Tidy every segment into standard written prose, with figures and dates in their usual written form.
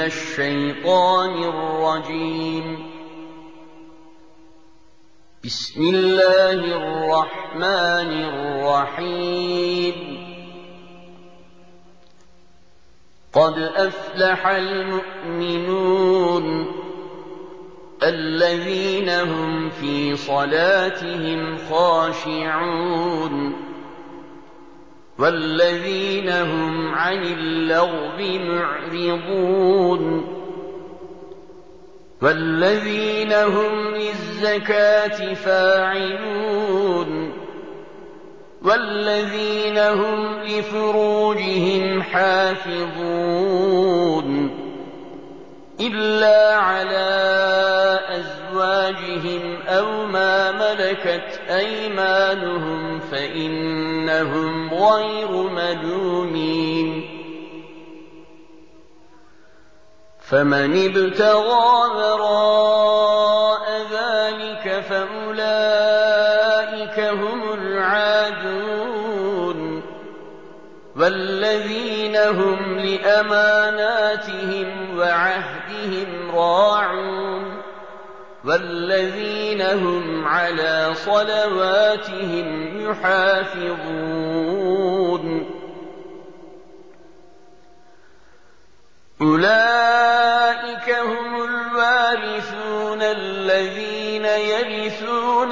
الشيطان الرجيم. بسم الله الرحمن الرحيم. قد أفلح المؤمنون الذين هم في صلاتهم خاشعون والذين هم عن اللغو معرضون والذين هم للزكاة فاعلون والذين هم لفروجهم حافظون إلا على أزواجهم أو ما ملكت أيمانهم فإنهم غير ملومين. فمن ابتغى وراء ذلك فأولئك هم العادون والذين هم لأماناتهم وعهدهم راعون والذين هم على صلواتهم يحافظون. أولئك هم الوارثون الذين يرثون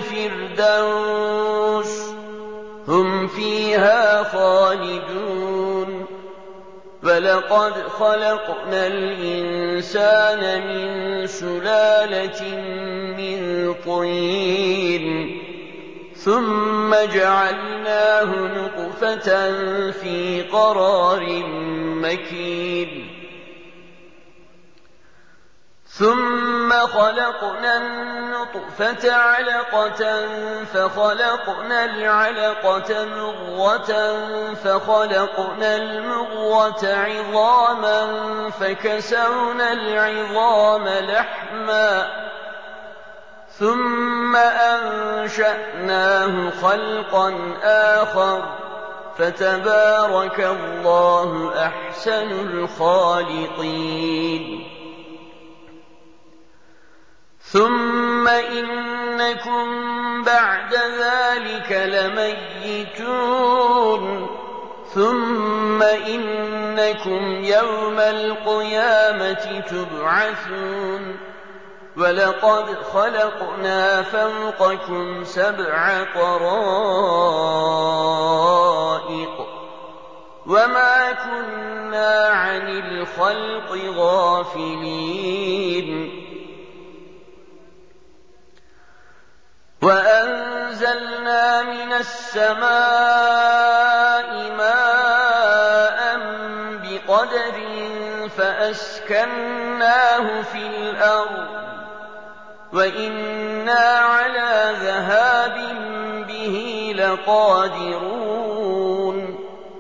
الفردوس هم فيها خالدون. ولقد خلقنا الإنسان من سلالة من طين ثم جعلناه نطفة في قرار مكين ثم خلقنا النطفة علقة فخلقنا العلقة مضغة فخلقنا المضغة عظاما فكسونا العظام لحما ثم أنشأناه خلقا آخر فتبارك الله أحسن الخالقين. ثم إنكم بعد ذلك لميتون ثم إنكم يوم القيامة تبعثون. ولقد خلقنا فوقكم 7 طرائق وما كنا عن الخلق غافلين. وأنزلنا من السماء ماء بقدر فأسكناه في الأرض وإنا على ذهاب به لقادرون.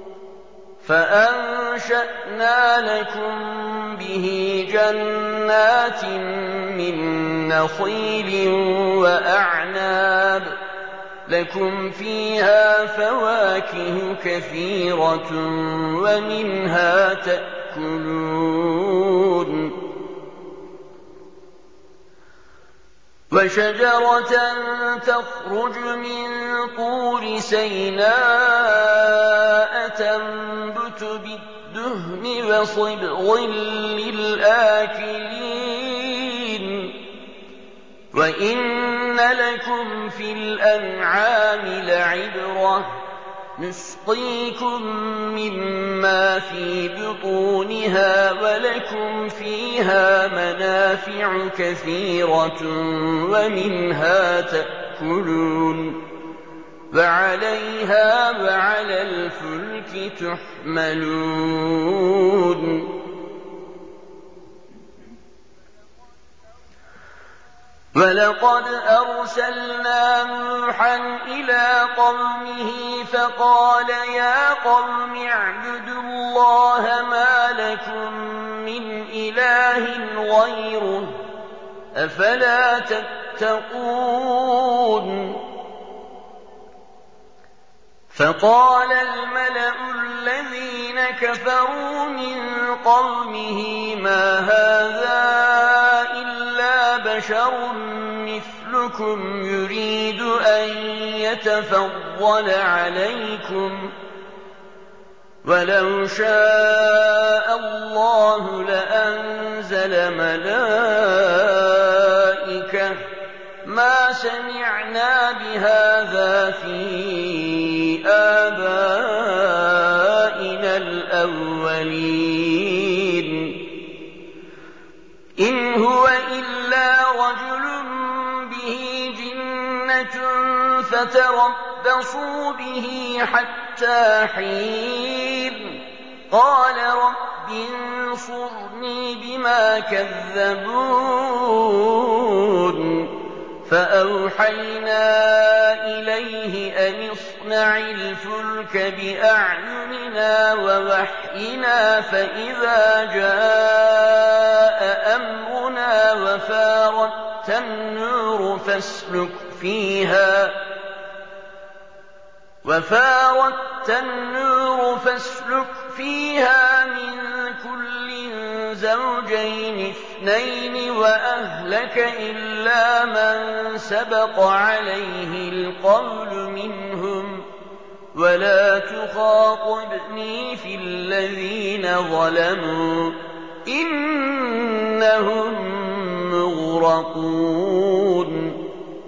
فأنشأنا لكم به جنات من نخيل وأعناب لكم فيها فواكه كثيرة ومنها تأكلون. وشجرة تخرج من طور سيناء تنبت بالدهن وصبغ للآكلين. وإن لكم في الأنعام لعبرة نسقيكم مما في بطونها ولكم فيها منافع كثيرة ومنها تأكلون وعليها وعلى الفلك تحملون. ولقد أرسلنا نوحا إلى قومه فقال يا قوم اعبدوا الله ما لكم من إله غيره أفلا تتقون. فقال الملأ الذين الذين كفروا من قومه ما هذا إلا بشر مثلكم يريد أن يتفضل عليكم ولو شاء الله لأنزل ملائكة ما سمعنا بهذا في آبائنا الأولين إن هو إلا رجل به جنة فتربصوا به حتى حين قال رب انصرني بما كذبون فأوحينا إليه أن اصنع الفلك بأعيننا ووحينا فإذا جاء أمرنا وفارت النور فاسلك فيها من كل زوجين اثنين وأهلك إلا من سبق عليه القول منهم ولا تخاطبني في الذين ظلموا إنهم مغرقون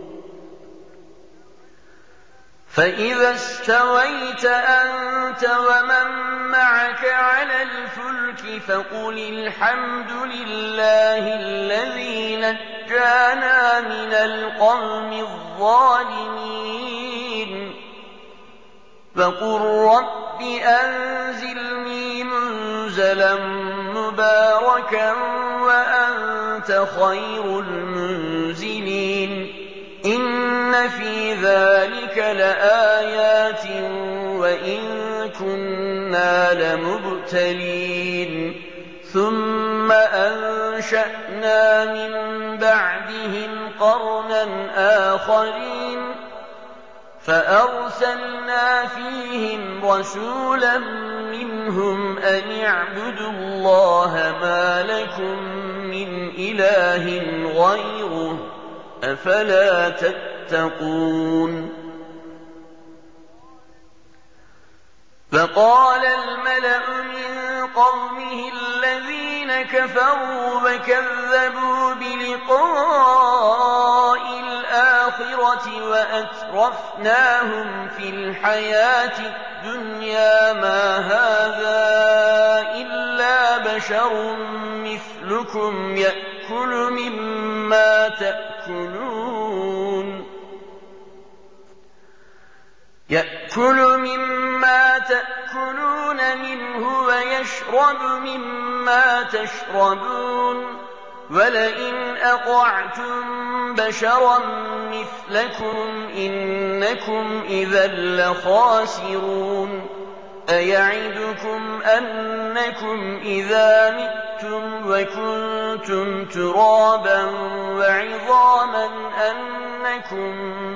فإذا استويت أنت ومن معك على الفلك فقل الحمد لله الذي نجانا من القوم الظالمين وقل رب أنزلني منزلا مباركا وأنت خير المنزلين إن في ذلك لآيات وإن كنا لمبتلين ثم أنشأنا من بعدهم قرنا آخرين فأرسلنا فيهم رسولا منهم أن اعبدوا الله ما لكم من إله غيره أفلا تتقون فقال الملأ من قومه الذين كفروا وكذبوا بلقاء الآخرة وأترفناهم في الحياة الدنيا ما هذا إلا بشر مثلكم يأكل مما تأكلون منه ويشرب مما تشربون ولئن أطعتم بشرا مثلكم إنكم إذا لخاسرون أيعدكم أنكم إذا متم وكنتم ترابا وعظاما أنكم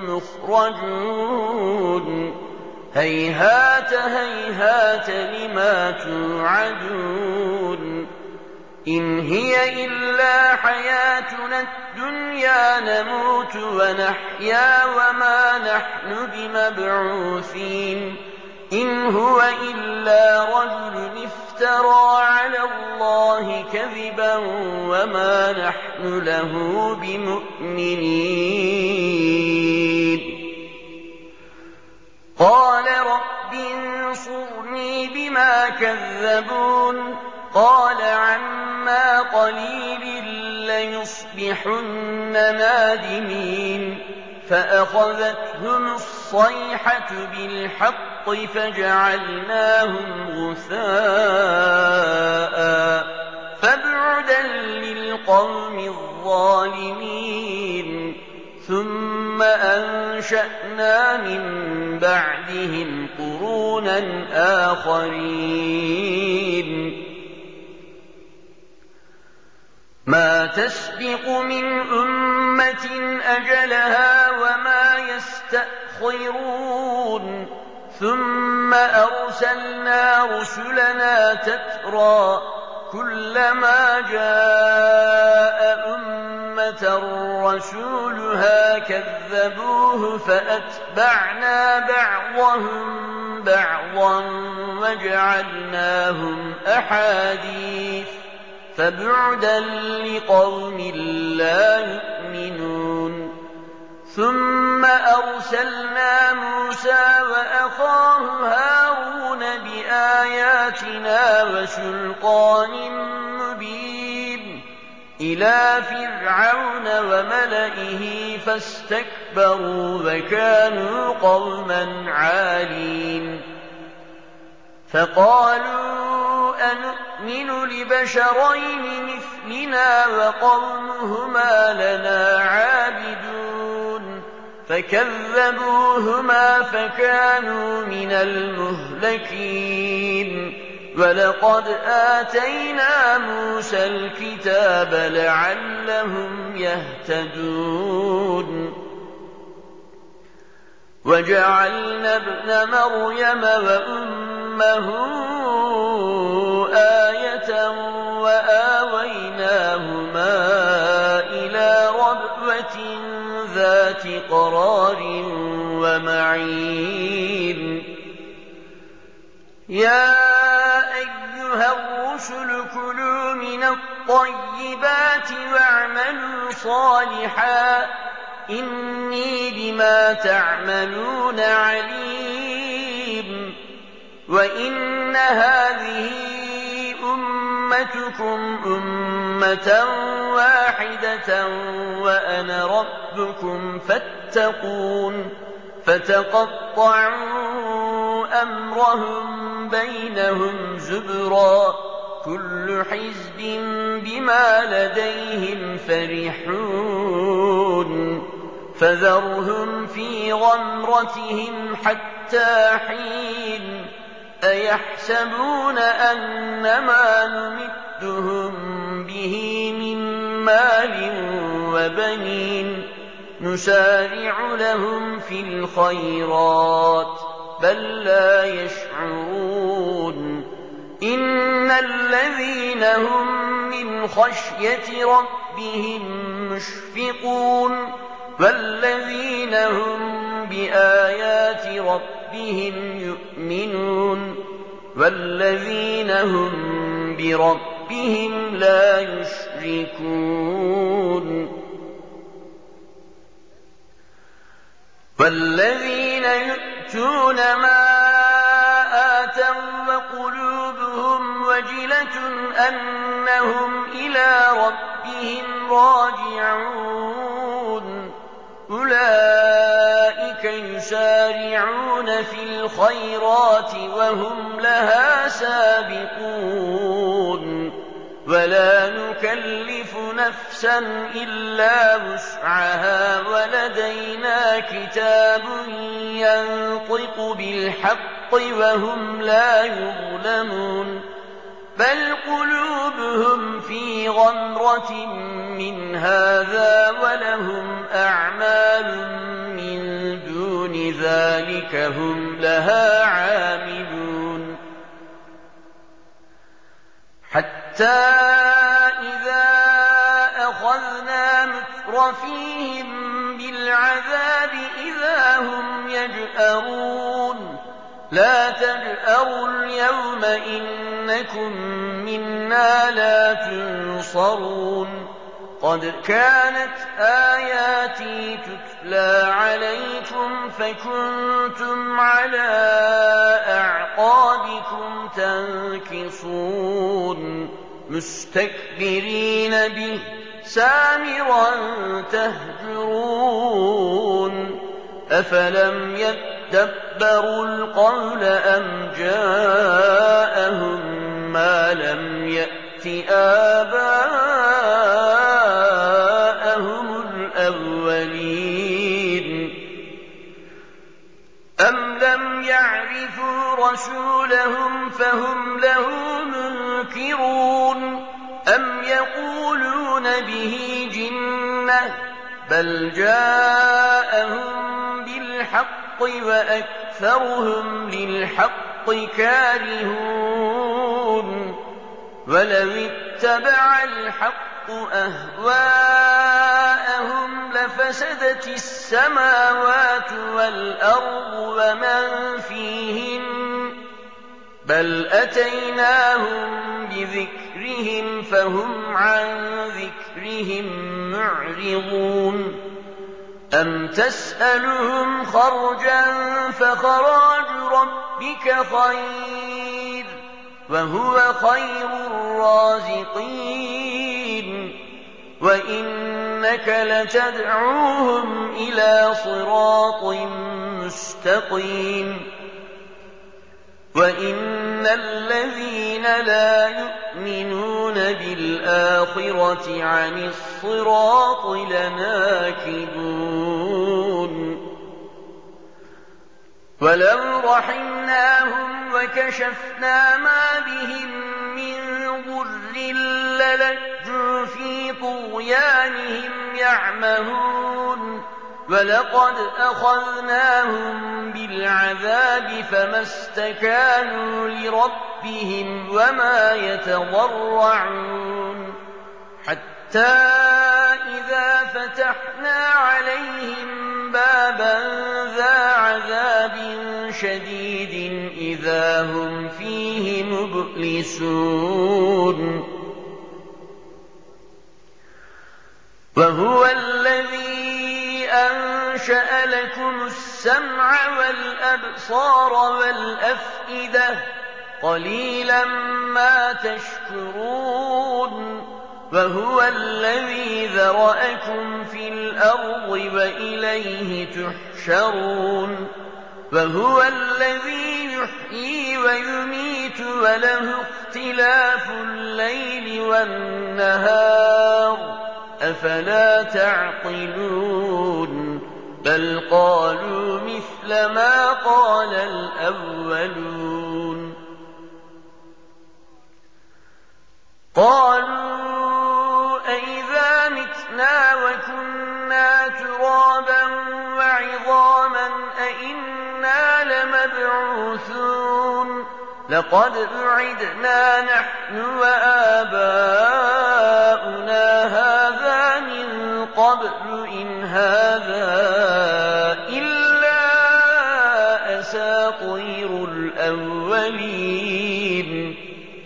مخرجون هيهات هيهات لما توعدون إن هي إلا حياتنا الدنيا نموت ونحيا وما نحن بمبعوثين إن هو إلا رجل افترى على الله كذبا وما نحن له بمؤمنين قال رب انصرني بما كذبون قال عما قليل ليصبحن نادمين فأخذتهم الصيحة بالحق فجعلناهم غثاء فبعدا للقوم الظالمين ثم أنشأنا من بعدهم قرونا آخرين ما تسبق من أمة أجلها وما يستأخرون ثم أرسلنا رسلنا تترى كلما جاء أمة رسولها كذبوه فأتبعنا بعضهم بعضا وجعلناهم أحاديث فبعدا لقوم لا يؤمنون ثم أرسلنا موسى وأخاه هارون بآياتنا وسلطان مبين إلى فرعون وملئه فاستكبروا وكانوا قوما عالين فقالوا أنؤمن لبشرين مثلنا وقومهما لنا عابدون فكذبوهما فكانوا من المهلكين ولقد آتينا موسى الكتاب لعلهم يهتدون وجعلنا ابن مريم وأمه آية وآويناهما إلى ربوة ذات قرار ومعين يا أيها الرسل كلوا من الطيبات واعملوا صالحا إني بما تعملون عليم وإن هذه أمتكم أمة واحدة وأنا ربكم فاتقون فتقطعوا أمرهم بينهم زبرا كل حزب بما لديهم فرحون فذرهم في غمرتهم حتى حين أيحسبون أنما نمدهم به من مال وبنين نسارع لهم في الخيرات بل لا يشعرون إن الذين هم من خشية ربهم مشفقون والذين هم بآيات ربهم يؤمنون والذين هم بربهم لا يشركون والذين يؤتون ما آتوا وقلوبهم وجلة أنهم إلى ربهم راجعون أولئك يسارعون في الخيرات وهم لها سابقون ولا نكلف نفسا إلا وسعها ولدينا كتاب ينطق بالحق وهم لا يظلمون بل قلوبهم في غمرة من هذا ولهم أعمال من دون ذلك هم لها عاملون حتى إذا أخذنا مترفيهم بالعذاب إذا هم يجأرون لا تجأروا اليوم إنكم منا لا تنصرون قد كانت آياتي تتلى عليكم فكنتم على أعقابكم تنكصون مستكبرين به سامرا تهجرون أفلم يدبروا القول أم جاءهم ما لم يأت آباءهم الأولين أم لم يعرفوا رسولهم فهم له منكرون أم يقولون به جنة بل جاءهم بالحق وأكثرهم أكثرهم للحق كارهون ولو اتبع الحق أهواءهم لفسدت السماوات والأرض ومن فيهن بل أتيناهم بذكرهم فهم عن ذكرهم معرضون أم تسألهم خرجا فخراج ربك خير وهو خير الرازقين وإنك لتدعوهم إلى صراط مستقيم وإن الذين لا يؤمنون بالآخرة عن الصراط لناكبون ولو رحمناهم وكشفنا ما بهم من ضر للجوا في طغيانهم يعمهون ولقد أخذناهم بالعذاب فما استكانوا لربهم وما يتضرعون حتى إذا فتحنا عليهم بابا ذا عذاب شديد إذا هم فيه مبلسون وهو الذي أنشأ لكم السمع والأبصار والأفئدة قليلا ما تشكرون وهو الذي ذرأكم في الأرض وإليه تحشرون وهو الذي يحيي ويميت وله اختلاف الليل والنهار أفلا تعقلون بل قالوا مثل ما قال الأولون قالوا أئذا متنا وكنا ترابا وعظاما أئنا لمبعوثون لقد وعدنا نحن وآباؤنا هذا من قبل إن هذا إلا أساطير الأولين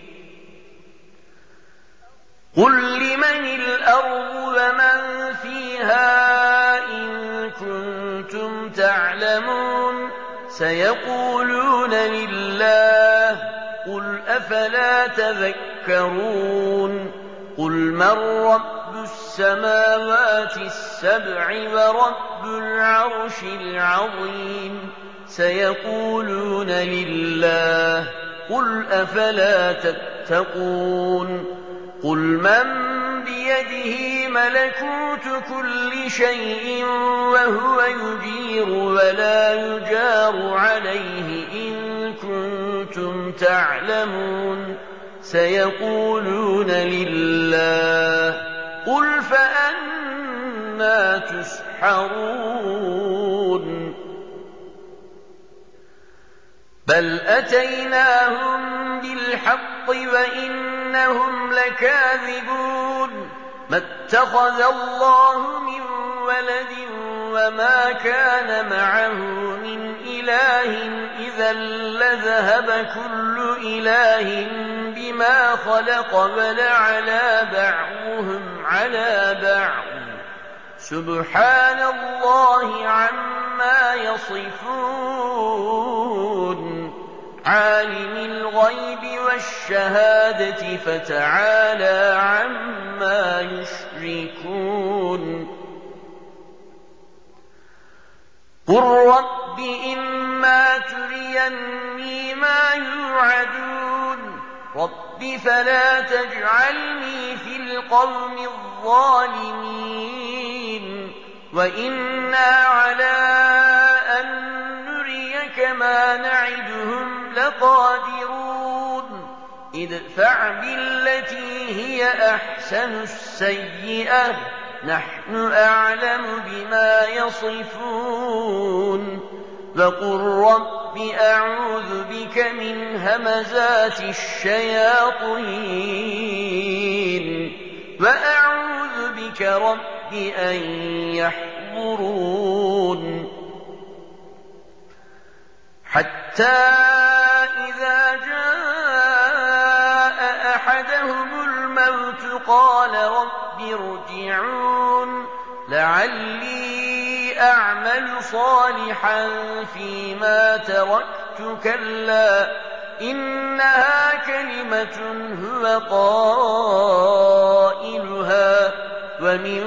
قل لمن الأرض ومن فيها إن كنتم تعلمون سيقولون لله قل أفلا تذكرون قل من رب السماوات السبع ورب العرش العظيم سيقولون لله قل أفلا تتقون قل من بيده ملكوت كل شيء وهو يجير ولا يجار عليه إن كنتم تعلمون سيقولون لله قل فأنى تسحرون بل أتيناهم بالحق وإنهم لكاذبون ما اتخذ الله من ولد وما كان معه من إله إذا لذهب كل إله بما خلق ولعلى بعضهم على بعض سبحان الله عما يصفون عالم الغيب والشهادة فتعالى عما يشركون قل رب إما تريني ما يوعدون رب فلا تجعلني في القوم الظالمين وإنا على أن نريك ما نعدهم لقادرون ادفع بالتي هي أحسن السيئة نحن أعلم بما يصفون وقل رب رب أعوذ بك من همزات الشياطين وأعوذ بك رب أن يحضرون حتى إذا جاء أحدهم الموت قال رب ارجعون لعلي أعمل صالحا فيما تركت كلا إنها كلمة هو قائلها ومن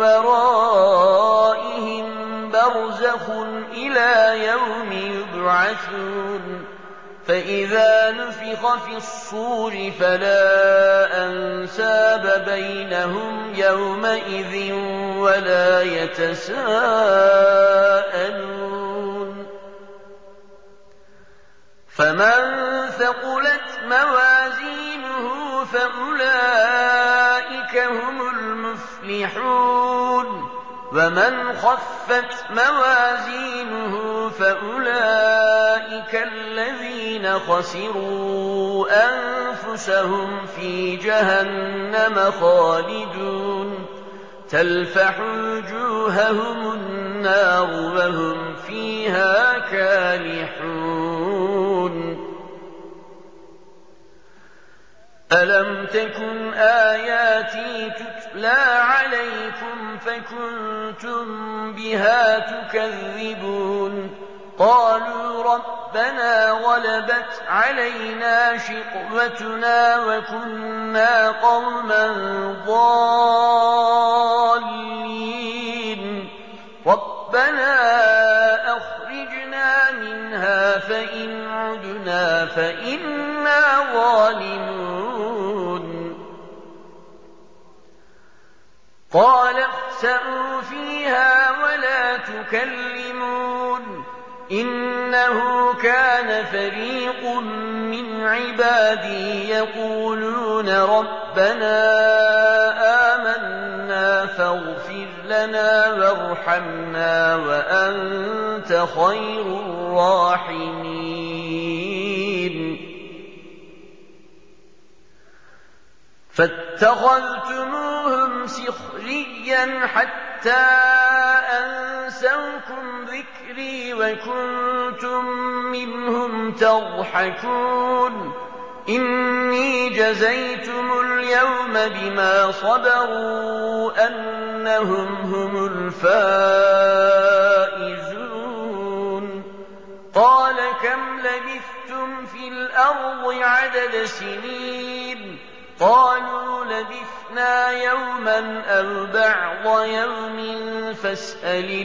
ورائهم برزخ إلى يوم يبعثون فإذا نفخ في الصور فلا أنساب بينهم يومئذ ولا يتساءلون فمن ثقلت موازينه فأولئك هم المفلحون ومن خفت موازينه فأولئك الذين خسروا أنفسهم في جهنم خالدون تلفح وجوههم النار وهم فيها كالحون ألم تكن آياتي تتلى عليكم فكنتم بها تكذبون قالوا ربنا غلبت علينا شقوتنا وكنا قوما ضالين ربنا أخرجنا منها فإن عدنا فإنا ظالمون قال اخسئوا فيها ولا تكلمون إنه كان فريق من عبادي يقولون ربنا آمنا فاغفر لنا وارحمنا وأنت خير الراحمين فاتخذتموهم سخريا حتى أنسوكم ذكري وكنتم منهم تضحكون إني جزيتم اليوم بما صبروا أنهم هم الفائزون قال كم لبثتم في الأرض عدد سنين قالوا لبثنا يوما أو بعض يوم فاسأل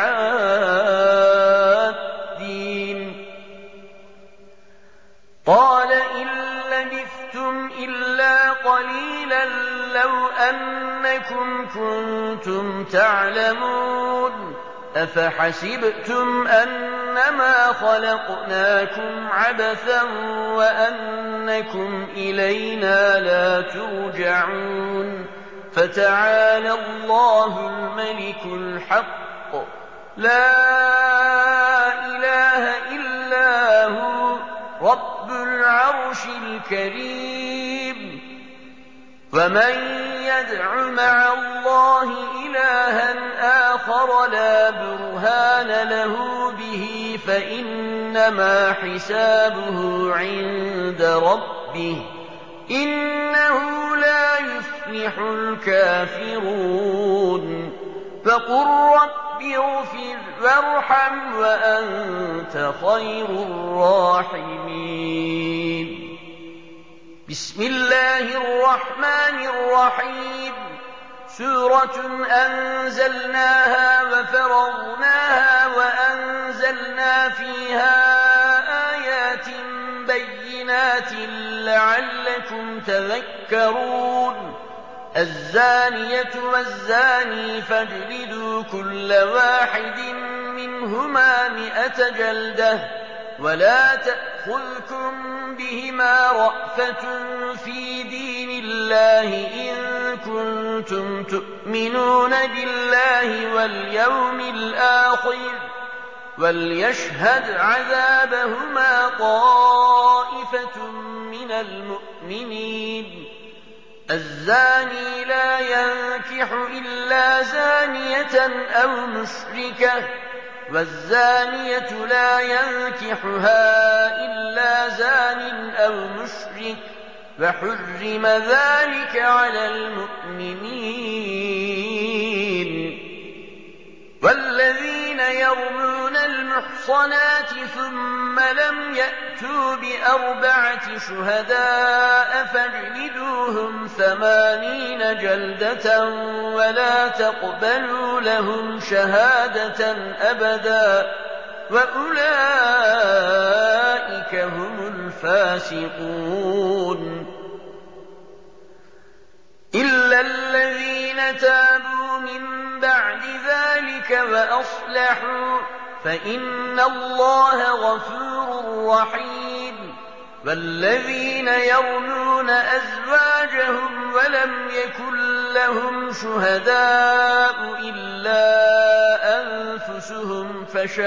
العادين قال إن لبثتم إلا قليلا لو أنكم كنتم تعلمون أفحسبتم أنما خلقناكم عبثا وأنكم إلينا لا ترجعون فتعالى الله الملك الحق لا إله إلا هو رب العرش الكريم ومن يدع مع الله إلها آخر لا برهان له به فإنما حسابه عند ربه إنه لا يفلح الكافرون فقل رب اغفر وارحم وأنت خير الراحمين بسم الله الرحمن الرحيم سورة أنزلناها وفرضناها وأنزلنا فيها آيات بينات لعلكم تذكرون الزانية والزاني فاجلدوا كل واحد منهما 100 جلدة ولا تأخذكم بهما رأفة في دين الله إن كنتم تؤمنون بالله واليوم الآخر وَلْيَشْهَدْ عَذَابَهُمَا طَائِفَةٌ مِّنَ الْمُؤْمِنِينَ الزَّانِي لَا يَنكِحُ إِلَّا زَانِيَةً أَوْ مُشْرِكَةً وَالزَّانِيَةُ لَا يَنكِحُهَا إِلَّا زَانٍ أَوْ مُشْرِكٌ وَحُرِّمَ ذَلِكَ عَلَى الْمُؤْمِنِينَ وَالَّذِينَ يَرْمُونَ الْمُحْصَنَاتِ ثُمَّ لَمْ يَأْتُوا بِأَرْبَعَةِ شُهَدَاءَ فَاجْلِدُوهُمْ 80 جَلْدَةً وَلَا تَقْبَلُوا لَهُمْ شَهَادَةً أَبَدًا وَأُولَٰئِكَ هُمُ الْفَاسِقُونَ إِلَّا الَّذِينَ تَابُوا مِن بَعْدِ ذَلِكَ وَأَصْلَحُوا فَإِنَّ اللَّهَ غَفُورٌ رَّحِيمٌ وَالَّذِينَ يَرْمُونَ أَزْوَاجَهُمْ وَلَمْ يَكُن لَّهُمْ شُهَدَاءُ إِلَّا أَنفُسُهُمْ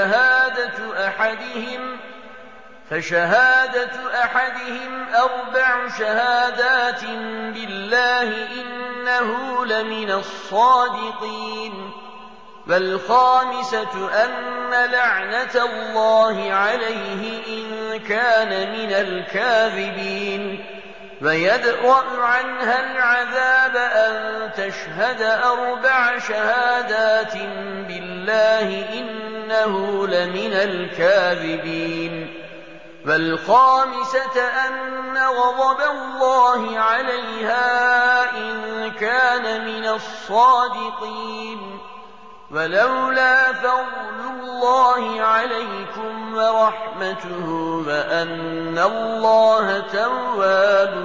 فشهادة أحدهم 4 شهادات بالله إنه لمن الصادقين والخامسة أن لعنة الله عليه إن كان من الكاذبين ويدرأ عنها العذاب أن تشهد 4 شهادات بالله إنه لمن الكاذبين والخامسة أن غضب الله عليها إن كان من الصادقين ولولا فضل الله عليكم ورحمته وأن الله تواب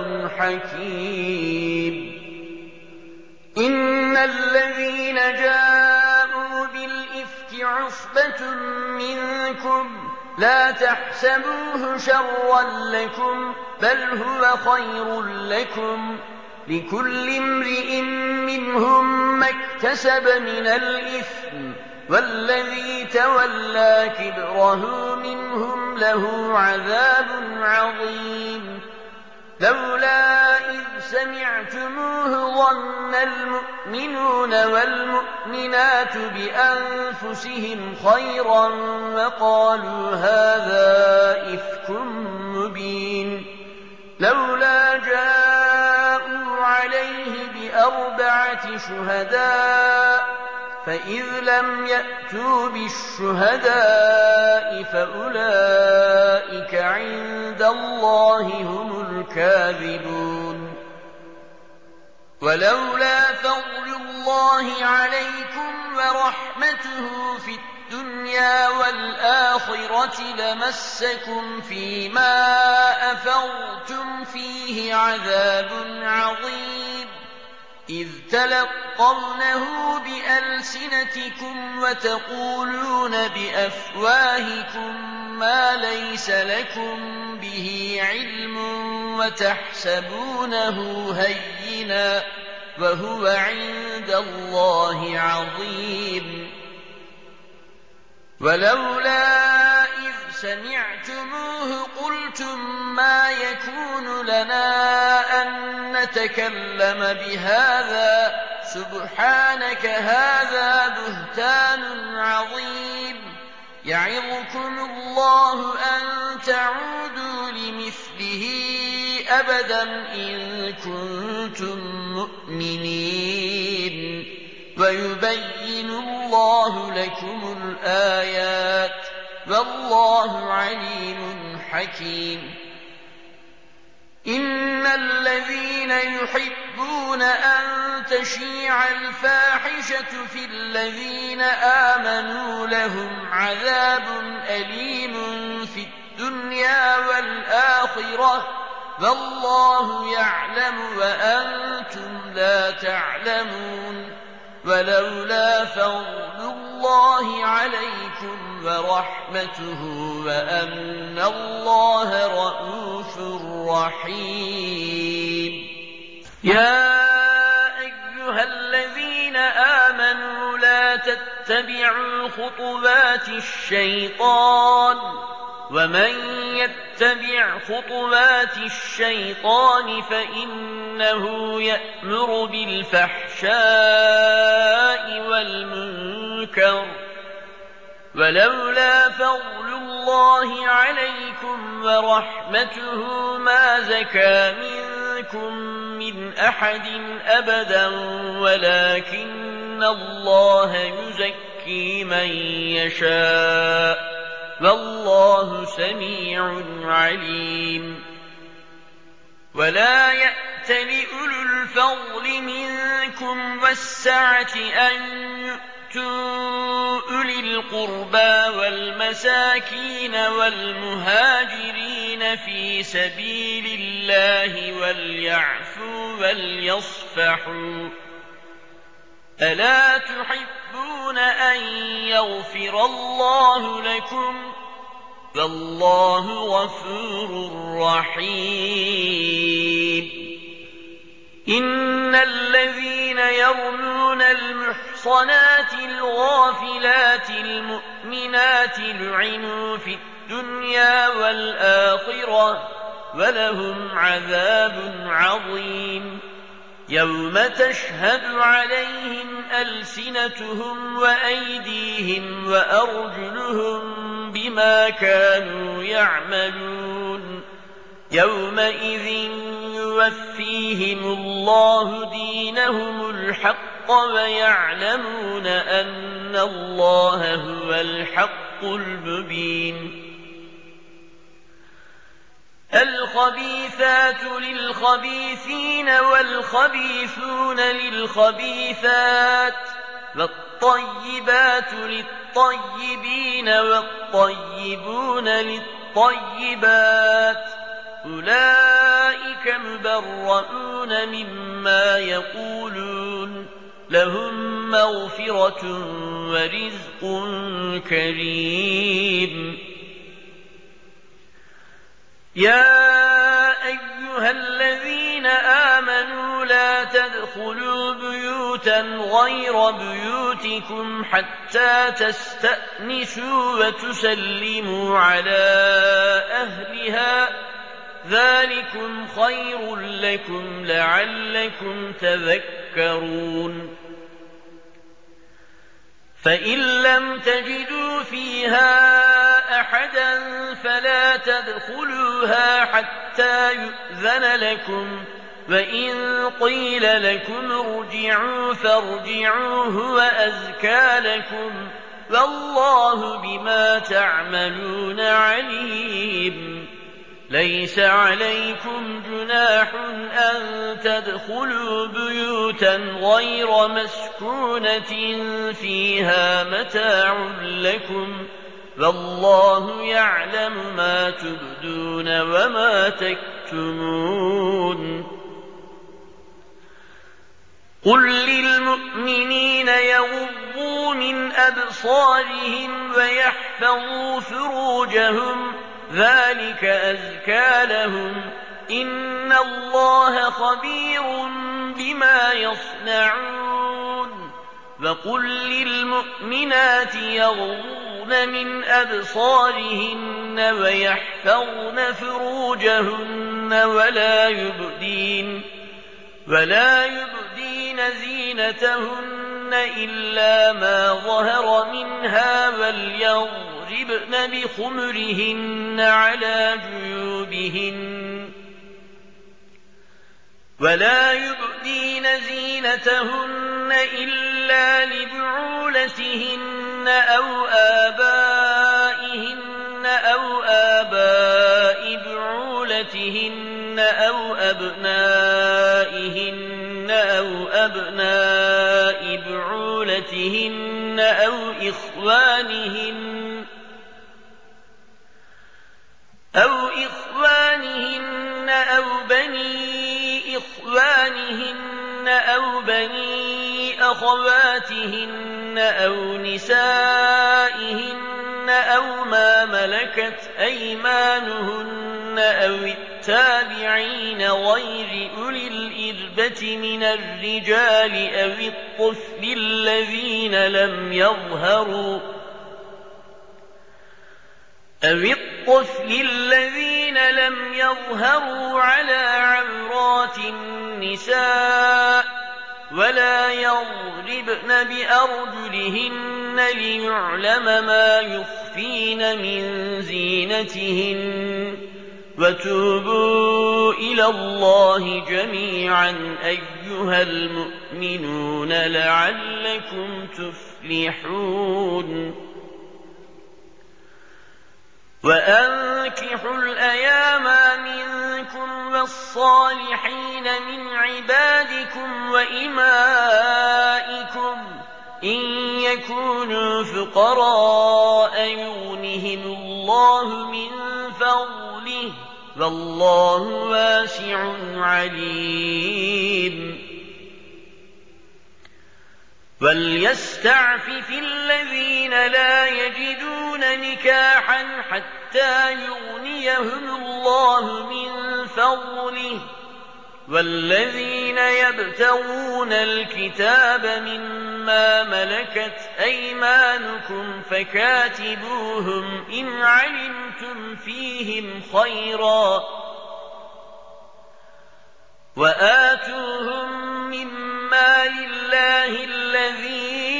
حكيم إن الذين جاءوا بالإفك عصبة منكم لا تحسبوه شرا لكم بل هو خير لكم لكل امرئ منهم ما اكتسب من الإثم والذي تولى كبره منهم له عذاب عظيم لولا إذ سمعتموه ظن المؤمنون والمؤمنات بأنفسهم خيرا وقالوا هذا إفك مبين لولا جاءوا عليه ب4 شهداء فإذ لم يأتوا بالشهداء فأولئك عند الله هم الكاذبون ولولا فضل الله عليكم ورحمته في الدنيا والآخرة لمسكم فيما أفضتم فيه عذاب عظيم إذ تلقونه بألسنتكم وتقولون بأفواهكم ما ليس لكم به علم وتحسبونه هينا وهو عند الله عظيم ولولا إذ سمعتموه قلتم ما يكون لنا أن نتكلم بهذا سبحانك هذا بهتان عظيم يعظكم الله أن تعودوا لمثله أبدا إن كنتم مؤمنين ويبين الله لكم الآيات والله عليم حكيم إن الذين يحبون أن تشيع الفاحشة في الذين آمنوا لهم عذاب أليم في الدنيا والآخرة والله يعلم وأنتم لا تعلمون ولولا فضل الله عليكم ورحمته وأن الله رءوف رحيم يا أيها الذين آمنوا لا تتخذوا تتبعوا خطوات الشيطان ومن يتبع خطوات الشيطان فإنه يأمر بالفحشاء والمنكر ولولا فضل الله عليكم ورحمته ما زكى منكم من أحد أبدا ولكن الله يزكي من يشاء والله سميع عليم ولا يأت لأولو الفضل منكم والسعة أن يؤتوا أولي القربى والمساكين والمهاجرين في سبيل الله وليعفوا وليصفحوا ألا تحبون أن يغفر الله لكم والله غفور رحيم إن الذين يرمون المحصنات الغافلات المؤمنات لعنوا في الدنيا والآخرة ولهم عذاب عظيم يوم تشهد عليهم ألسنتهم وأيديهم وأرجلهم بما كانوا يعملون يومئذ يوفيهم الله دينهم الحق ويعلمون أن الله هو الحق المبين الخبيثات للخبيثين والخبيثون للخبيثات والطيبات للطيبين والطيبون للطيبات أولئك مبرؤون مما يقولون لهم مغفرة ورزق كريم يا أيها الذين آمنوا لا تدخلوا بيوتا غير بيوتكم حتى تستأنسوا وتسلموا على أهلها ذلكم خير لكم لعلكم تذكرون فإن لم تجدوا فيها أحدا فلا تدخلوها حتى يؤذن لكم وإن قيل لكم ارجعوا فارجعوا هو أزكى لكم والله بما تعملون عليم ليس عليكم جناح أن تدخلوا بيوتا غير مسكونة فيها متاع لكم والله يعلم ما تبدون وما تكتمون قل للمؤمنين يغضوا من أبصارهم ويحفظوا فروجهم ذلك أزكى لهم إن الله خبير بما يصنعون وقل للمؤمنات يغضن من أبصارهن ويحفظن فروجهن ولا يبدين زينتهن إلا ما ظهر منها وليضربن بخمرهن على جيوبهن ولا يبدين زينتهن إلا لبعولتهن أو آباء بعولتهن أو أبنائهن أو أبناء بعولتهن أو إخوانهن أو بني إخوانهن أو بني أخواتهن أو نسائهن أو ما ملكت أيمانهن أو التابعين غير أولي الإربة النسبة من الرجال أو الطفل الذين لم يظهروا على عورات النساء ولا يضربن بأرجلهن ليعلم ما يخفين من زينتهن وتوبوا إلى الله جميعا أيها المؤمنون لعلكم تفلحون وأنكحوا الأيام منكم والصالحين من عبادكم وإمائكم إن يكونوا فقراء يغنهم الله من فضله والله واسع عليم وليستعفف الذين لا يجدون نكاحا حتى يغنيهم الله من فضله والذين يبتغون الكتاب مما ملكت أيمانكم فكاتبوهم إن علمتم فيهم خيرا وآتوهم مما لله الذي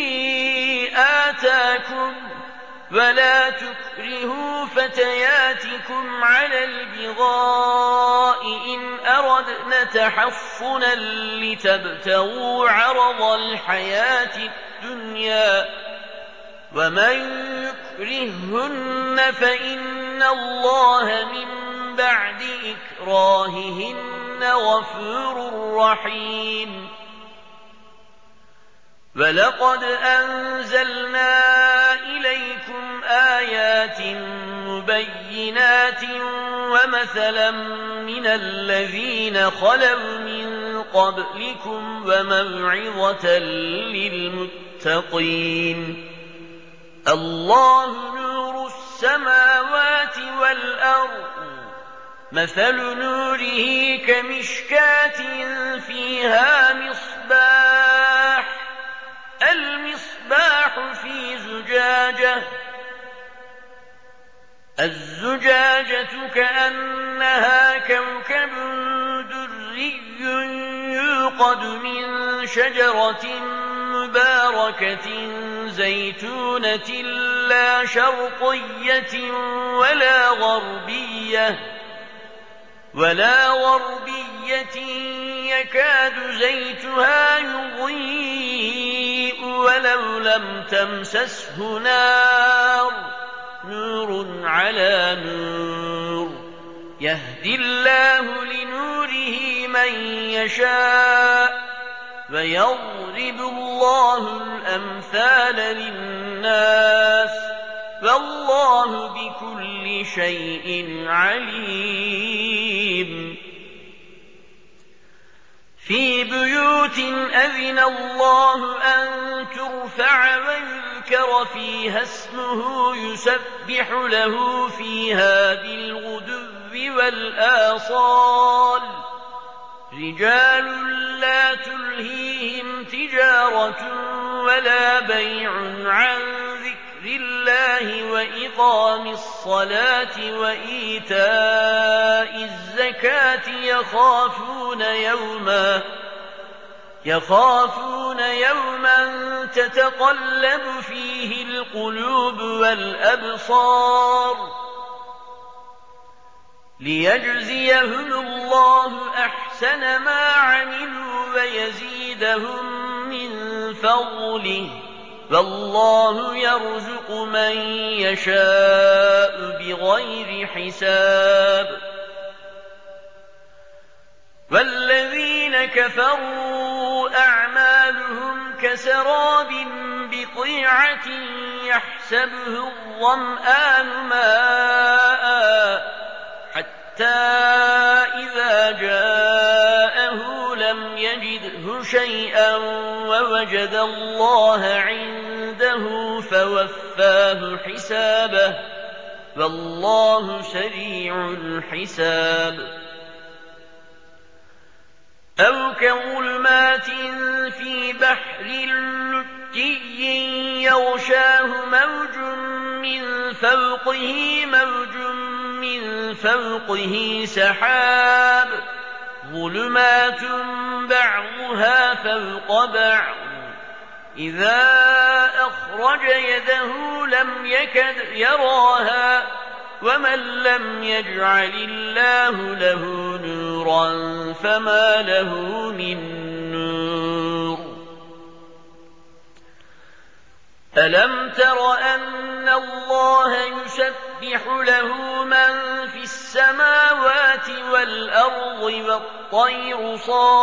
آتاكم ولا تكرهوا فتياتكم على البغاء إن أردن تحصنا لتبتغوا عرض الحياة الدنيا ومن يكرهن فإن الله من بعد إكراههن غفور رحيم ولقد أنزلنا إليكم آيات مبينات ومثلا من الذين خلوا من قبلكم وموعظة للمتقين الله نور السماوات والأرض مثل نوره كمشكاة فيها مصباح المصباح في الزجاجة كأنها كوكب دري يوقد من شجرة مباركة زيتونة لا شرقية ولا غربية يكاد زيتها يضيء ولو لم تمسسه نور على نور يهدي الله لنوره من يشاء ويضرب الله الأمثال للناس والله بكل شيء عليم في بيوت أذن الله أن ترفع ويذكر فيها اسمه يسبح له فيها بالغدو والآصال رجال لا تلهيهم تجارة ولا بيع عن ذكر الله وإقام الصلاة وإيتاء الزكاة يخافون يوما تتقلب فيه القلوب والأبصار ليجزيهم الله أحسن ما عملوا ويزيدهم من فضله والله يرزق من يشاء بغير حساب والذين كفروا أعمالهم كسراب بقيعة يحسبه الظمآن ماء حتى إذا جاءه لم يجده شيئا ووجد الله عنده فوفاه حسابه والله سريع الحساب أَوْ كَظُلُمَاتٍ فِي بَحْرٍ لُجِّيٍّ يَغْشَاهُ مَوْجٌ مِّن فَوْقِهِ مَوْجٌ مِّن فَوْقِهِ سَحَابٌ ظُلُمَاتٌ بَعْضُهَا فَوْقَ بَعْضٍ إِذَا أَخْرَجَ يَدَهُ لَمْ يَكَدْ يَرَاهَا وَمَن لَّمْ يَجْعَلِ اللَّهُ لَهُ نُورًا فَمَا لَهُ مِن نُّورٍ أَلَمْ تَرَ أَنَّ اللَّهَ يُسَبِّحُ لَهُ مَن فِي السَّمَاوَاتِ وَالْأَرْضِ وَالطَّيْرُ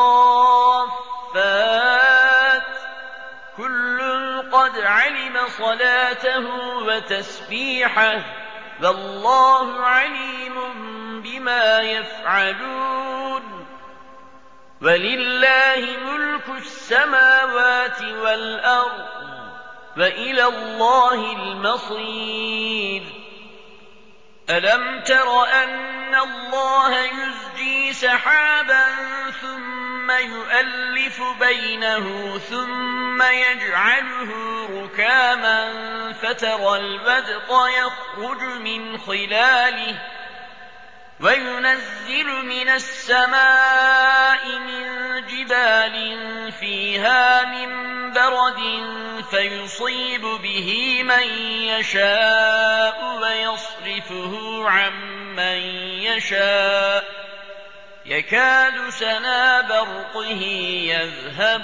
صَافَّاتٍ كُلٌّ قَدْ عَلِمَ صَلَاتَهُ وَتَسْبِيحَهُ وَاللَّهُ عَلِيمٌ بِمَا يَفْعَلُونَ وَلِلَّهِ مُلْكُ السَّمَاوَاتِ وَالْأَرْضِ وَإِلَى اللَّهِ الْمَصِيرُ أَلَمْ تَرَ أَنَّ اللَّهَ يُزْجِي سَحَابًا ثُمَّ يُؤَلِّفُ بَيْنَهُ ثُمَّ يَجْعَلُهُ رُكَامًا فَتَرَى الْوَدْقَ يَخْرُجُ مِنْ خِلَالِهِ وَيُنَزِّلُ مِنَ السَّمَاءِ مِن جِبَالٍ فِيهَا مِن بَرَدٍ فَيُصِيبُ بِهِ مَن يَشَاءُ وَيَصْرِفُهُ عَن مَّن يَشَاءُ يَكَادُ سَنَا بَرْقِهِ يَذْهَبُ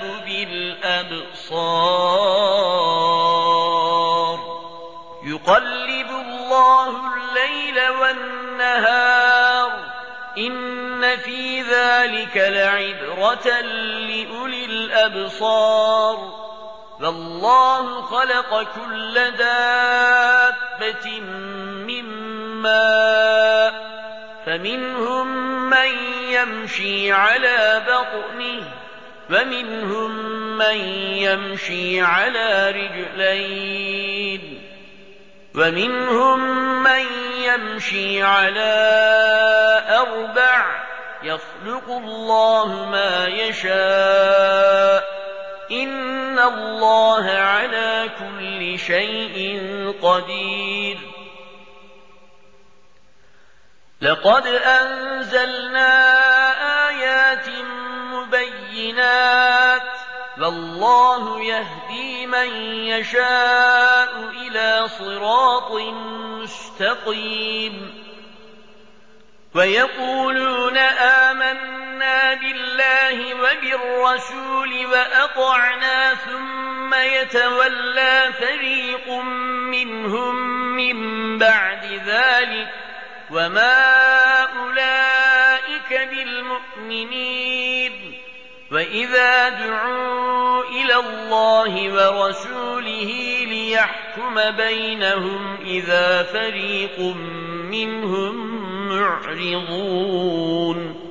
بِالْأَبْصَارِ يُقَلِّبُ اللَّهُ اللَّيْلَ وَالنَّهَارَ إِنَّ فِي ذَلِكَ لَعِبْرَةً لِّأُولِي الْأَبْصَارِ وَاللَّهُ خَلَقَ كُلَّ دَابَّةٍ مِّن مَّاءٍ فَمِنْهُم مَّن يَمْشِي عَلَىٰ بَطْنِهِ وَمِنْهُم مَّن يَمْشِي عَلَىٰ رِجْلَيْنِ وَمِنْهُم مَّن يَمْشِي عَلَىٰ أَرْبَعٍ ۚ يَخْلُقُ اللَّهُ مَا يَشَاءُ ۚ إِنَّ اللَّهَ عَلَىٰ كُلِّ شَيْءٍ قَدِيرٌ لَقَدْ أَنزَلْنَا آيَاتٍ مُبَيِّنَاتٍ ۚ وَاللَّهُ يَهْدِي مَن يَشَاءُ إِلَىٰ صِرَاطٍ مُّسْتَقِيمٍ وَيَقُولُونَ آمَنَّا بِاللَّهِ وَبِالرَّسُولِ وَأَطَعْنَا ثُمَّ يَتَوَلَّىٰ فَرِيقٌ مِّنْهُم مِّن بَعْدِ ذَٰلِكَ وَمَا أُولَٰئِكَ بِالْمُؤْمِنِينَ وَإِذَا دُعُوا إِلَى اللَّهِ وَرَسُولِهِ لِيَحْكُمَ بَيْنَهُمْ إِذَا فَرِيقٌ مِّنْهُم مُّعْرِضُونَ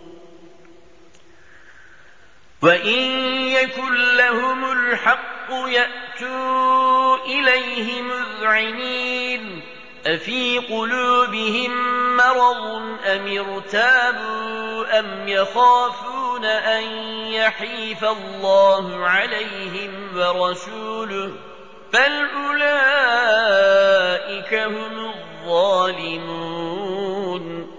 وَإِن يَكُن لَّهُمُ الْحَقُّ يَأْتُوا إِلَيْهِ مُذْعِنِينَ أَفِي قُلُوبِهِم مَّرَضٌ أَمِ ارْتَابُوا أَمْ يَخَافُونَ أَن يَحِيفَ اللَّهُ عَلَيْهِمْ وَرَسُولُهُ بَلْ أُولَٰئِكَ هُمُ الظَّالِمُونَ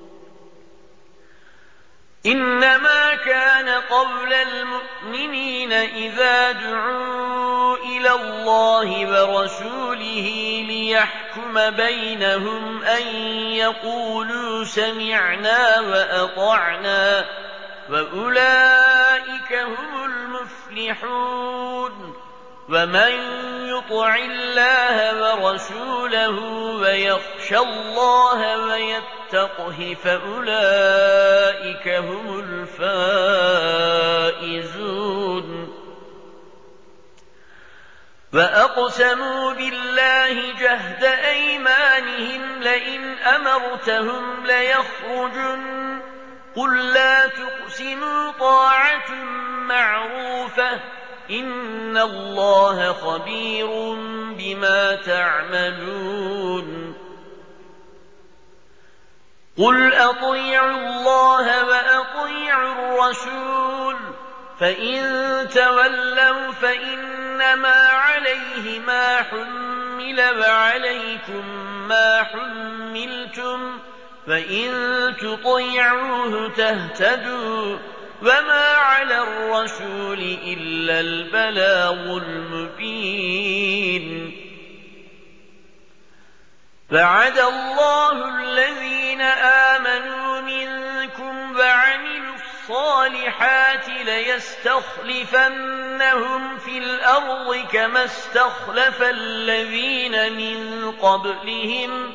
إِنَّمَا كَانَ قَوْلَ الْمُؤْمِنِينَ إِذَا دُعُوا إِلَى اللَّهِ وَرَسُولِهِ لِيَحْكُمَ بَيْنَهُمْ أَن يَقُولُوا سَمِعْنَا وَأَطَعْنَا ۚ وَأُولَٰئِكَ هُمُ الْمُفْلِحُونَ وَمَن يُطِعِ اللَّهَ وَرَسُولَهُ وَيَخْشَ اللَّهَ وَيَتَّقْهِ فَأُولَٰئِكَ هُمُ الْفَائِزُونَ وَأَقْسَمُوا بِاللَّهِ جَهْدَ أَيْمَانِهِمْ لَئِنْ أَمَرْتَهُمْ لَيَخْرُجُنَّ ۖ قُل لَّا تُقْسِمُوا طَاعَةٌ مَّعْرُوفَةٌ ۚ إِنَّ اللَّهَ خَبِيرٌ بِمَا تَعْمَلُونَ قُلْ أَطِيعُوا اللَّهَ وَأَطِيعُوا الرَّسُولَ ۖ فَإِن تَوَلَّوْا فَإِنَّمَا عَلَيْهِ مَا حُمِّلَ وَعَلَيْكُم مَّا حُمِّلْتُمْ ۖ فَإِن تُطِيعُوهُ تَهْتَدُوا ۚ وَمَا عَلَى الرَّسُولِ إِلَّا الْبَلَاغُ الْمُبِينُ وَعَدَ اللَّهُ الَّذِينَ آمَنُوا مِنكُمْ وَعَمِلُوا الصَّالِحَاتِ لَيَسْتَخْلِفَنَّهُمْ فِي الْأَرْضِ كَمَا اسْتَخْلَفَ الَّذِينَ مِن قَبْلِهِمْ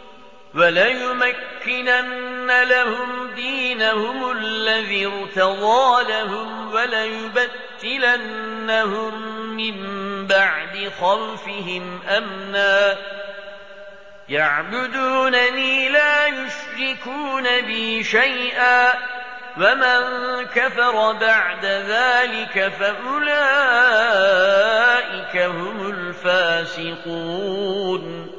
وَلَيُمَكِّنَنَّ لَهُمْ دِينَهُمُ الَّذِي ارْتَضَىٰ لَهُمْ وَلَيُبَدِّلَنَّهُم مِّن بَعْدِ خَوْفِهِمْ أَمْنًا يَعْبُدُونَنِي لَا يُشْرِكُونَ بِي شَيْئًا ۚ وَمَن كَفَرَ بَعْدَ ذَٰلِكَ فَأُولَٰئِكَ هُمُ الْفَاسِقُونَ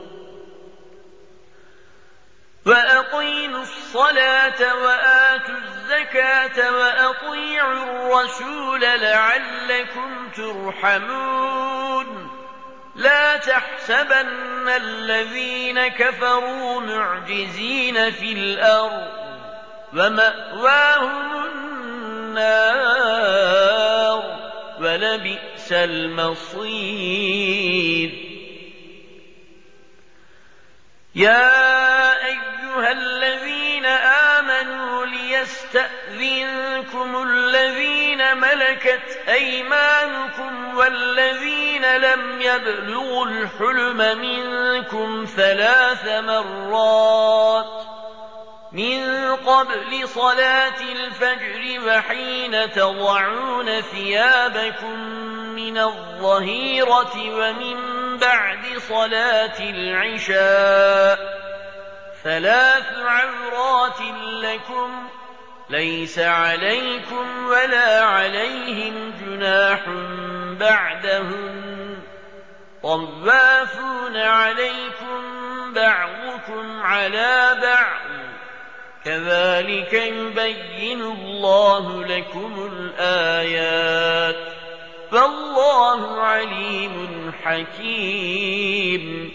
وَأَقِيمُوا الصَّلَاةَ وَآتُوا الزَّكَاةَ وَأَطِيعُوا الرَّسُولَ لَعَلَّكُمْ تُرْحَمُونَ لَا تَحْسَبَنَّ الَّذِينَ كَفَرُوا مُعْجِزِينَ فِي الْأَرْضِ ۚ وَمَأْوَاهُمُ النَّارُ ۖ وَلَبِئْسَ الْمَصِيرُ يَا أَيُّهَا الَّذِينَ آمَنُوا لِيَسْتَأْذِنكُمُ الَّذِينَ مَلَكَتْ أَيْمَانُكُمْ وَالَّذِينَ لَمْ يَبْلُغُوا الْحُلُمَ مِنكُمْ 3 مرات من قبل صلاة الفجر وحين تضعون ثيابكم من الظهيرة ومن بعد صلاة العشاء 3 عورات لكم ليس عليكم ولا عليهم جناح بعدهن طوافون عليكم بعضكم على بعض كذلك يبين الله لكم الآيات والله عليم حكيم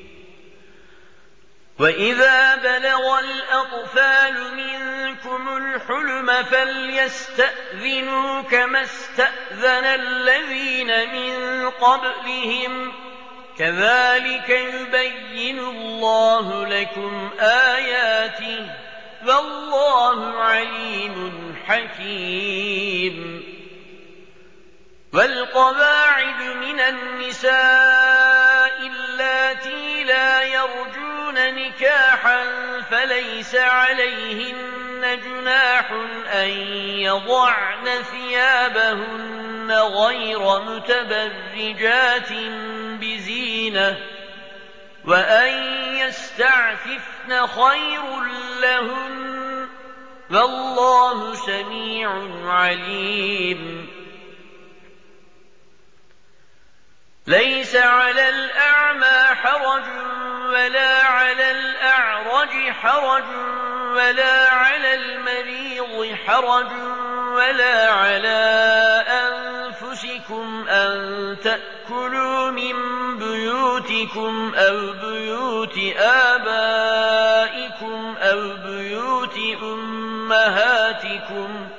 وإذا بلغ الأطفال منكم الحلم فليستأذنوا كما استأذن الذين من قبلهم كذلك يبين الله لكم آياته والله عليم حكيم والقواعد من النساء اللاتي لا يرجون نكاحا فليس عليهن جناح أن يضعن ثيابهن غير متبرجات بزينة وأن يستعففن خير لهن والله سميع عليم ليس على الأعمى حرج ولا على الأعرج حرج ولا على المريض حرج ولا على أنفسكم أن تأكلوا من بيوتكم أو بيوت آبائكم أو بيوت أمهاتكم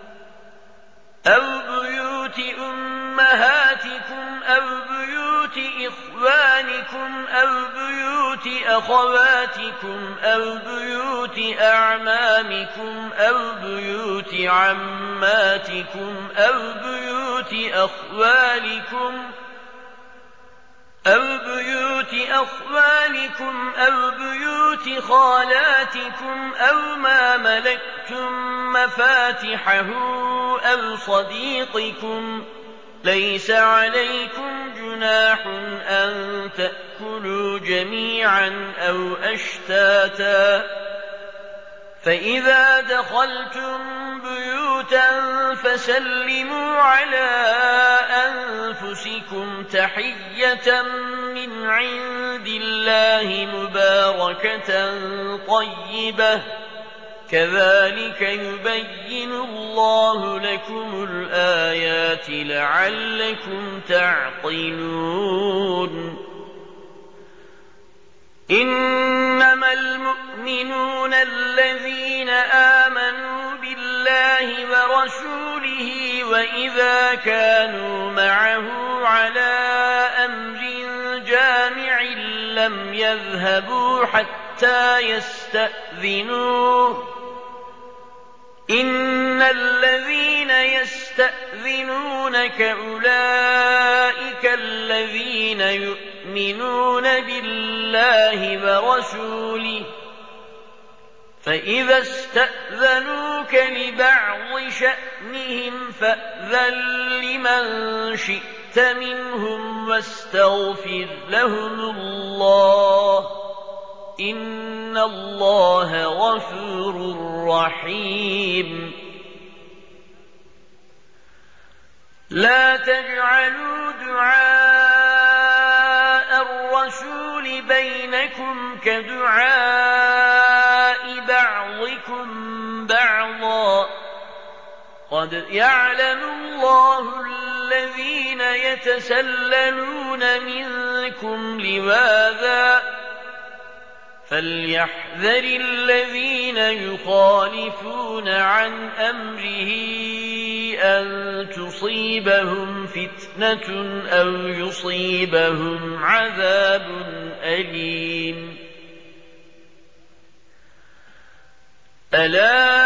أو بيوت إخوانكم أو بيوت أخواتكم أو بيوت أعمامكم أو بيوت عماتكم أو بيوت أخوالكم أو بيوت خالاتكم أو ما ملكتم مفاتحه أو صديقكم ليس عليكم جناح أن تأكلوا جميعا أو أشتاتا فإذا دخلتم بيوتا فسلموا على أنفسكم تحية من عند الله مباركة طيبة كذلك يبين الله لكم الآيات لعلكم تعقلون إنما المؤمنون الذين آمنوا بالله ورسوله وإذا كانوا معه على أمر جامع لم يذهبوا حتى يستأذنوه إن الذين يستأذنونك أولئك الذين يؤمنون بالله ورسوله فإذا استأذنوك لبعض شأنهم فأذن لمن شئت منهم واستغفر لهم الله إن الله غفور رحيم لا تجعلوا دعاء الرسول بينكم كدعاء بعضكم بعضا قد يعلم الله الذين يتسللون منكم لواذا فليحذر الذين يخالفون عن أمره أن تصيبهم فتنة أو يصيبهم عذاب أليم ألا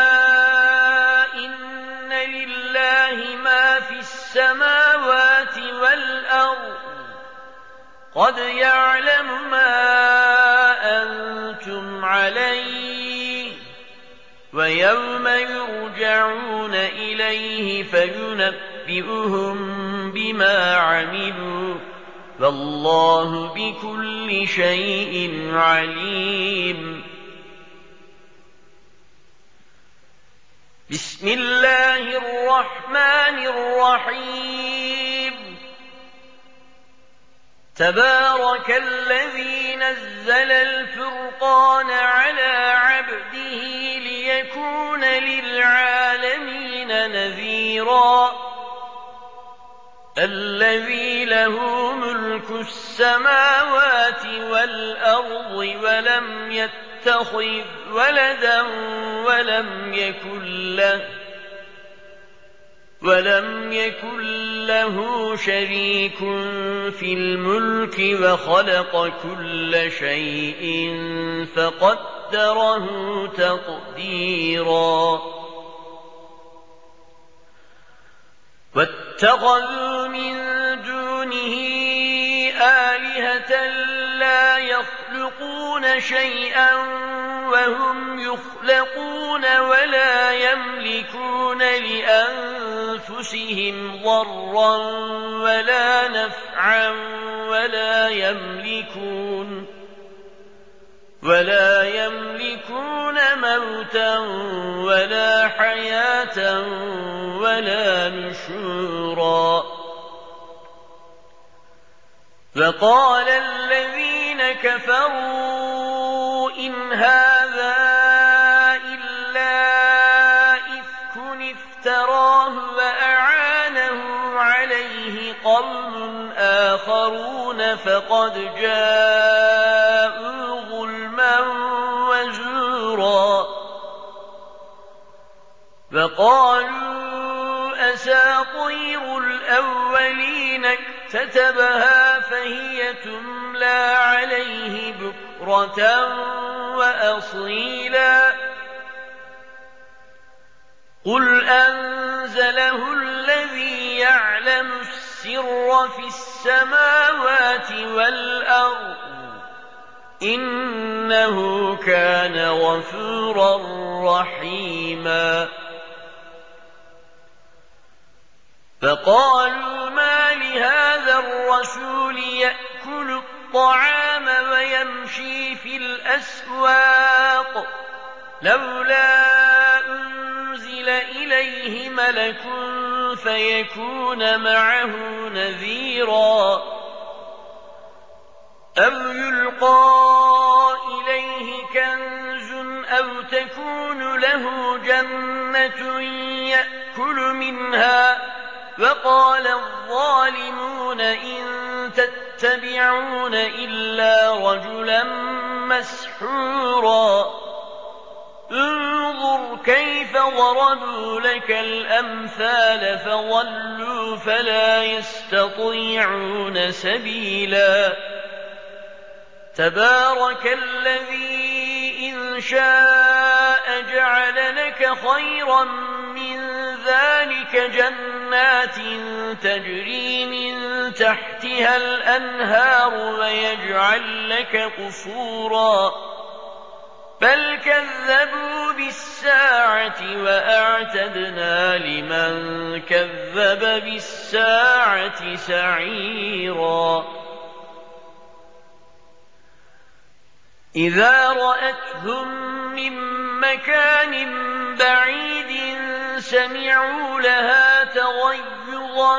إن لله ما في السماوات والأرض قد يعلم ما أنتم عليه ويوم يرجعون إليه فينبئهم بما عملوا والله بكل شيء عليم بسم الله الرحمن الرحيم تبارك الذي نزل الفرقان على عبده ليكون للعالمين نذيرا الذي له ملك السماوات والأرض ولم يتخذ ولدا ولم يكن له شريك في الملك وخلق كل شيء فقدره تقديرا واتخذوا من دونه آلهة لا يخلقون شيئا وهم يخلقون ولا يملكون لأنفسهم ضرا ولا نفعا ولا يملكون موتا ولا حياة ولا نشورا وقال الذين كفروا إن هذا إلا إفك افتراه وأعانه عليه قوم آخرون فقد جاءوا ظلما وزورا وقالوا أساطير الأولين اكتتبها فهي تملى عليه بكرة وأصيلا قل أنزله الذي يعلم السر في السماوات والأرض إنه كان غفورا رحيما فقالوا ما لهذا الرسول يأكل الطعام ويمشي في الأسواق لولا أنزل إليه ملك فيكون معه نذيرا أو يلقى إليه كنز أو تكون له جنة يأكل منها وقال الظالمون إن تتبعون إلا رجلا مسحورا انظر كيف ضربوا لك الأمثال فضلوا فلا يستطيعون سبيلا تبارك الذي إن شاء جعل لك خيرا من ذلك جنات تجري من تحتها الأنهار ويجعل لك قصورا بل كذبوا بالساعة وأعتدنا لمن كذب بالساعة سعيرا إذا رأتهم من مكان بعيد سمعوا لها تغيظا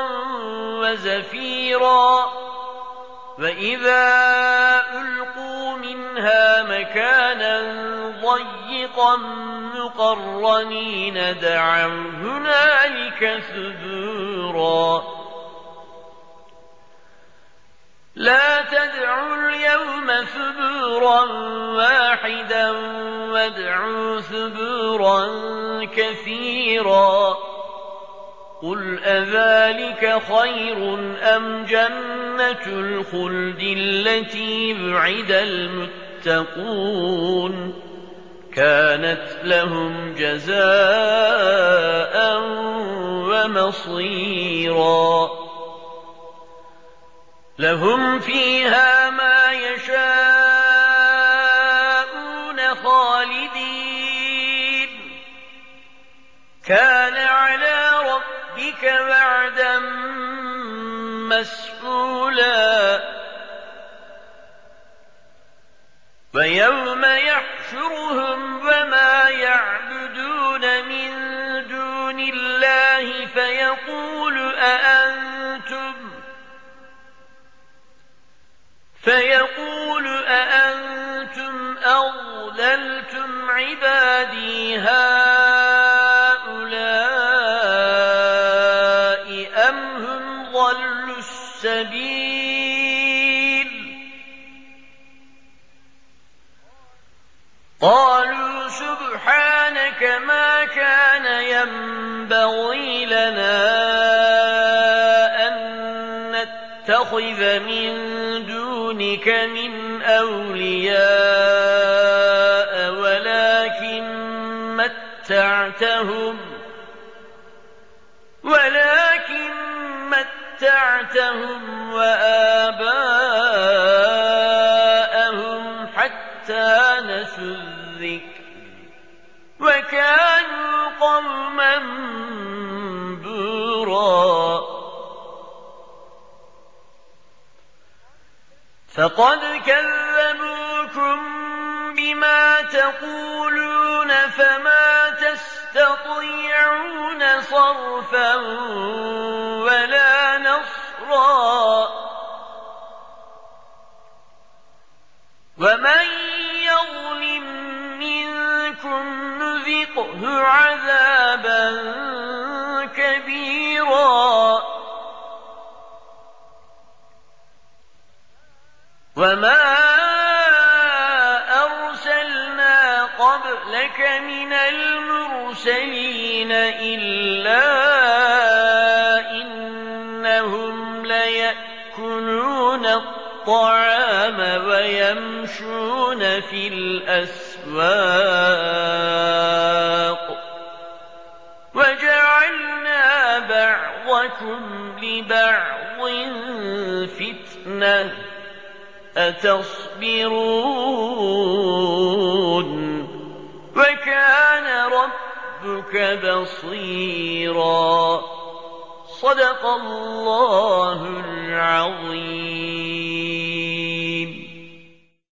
وزفيرا وإذا ألقوا منها مكانا ضيقا مقرنين دعوا هنالك ثبورا لا تدعوا اليوم ثبورا واحدا وادعوا ثبورا كثيرا قل أذلك خير أم جنة الخلد التي وعد المتقون كانت لهم جزاء ومصيرا لهم فيها ما يشاءون خالدين كان على ربك وعدا مسئولا ويوم يحشرهم وما يعبدون من دون الله فيقول أأنتم أضللتم عبادي هؤلاء أم هم ضلوا السبيل قالوا سبحانك ما كان ينبغي لنا أن نتخذ من دونك من أولياء ولكن متعتهم وآباءهم حتى نسوا الذكر وكانوا قوما بورا فقد كذبوكم بما تقولون فما تستطيعون صرفا ولا نصرا ومن يظلم منكم نذقه عذابا كبيرا وما أرسلنا قبلك من المرسلين إلا إنهم ليأكلون الطعام ويمشون في الأسواق وجعلنا بعضكم لبعض فتنة أتصبرون وكان ربك بصيرا صدق الله العظيم.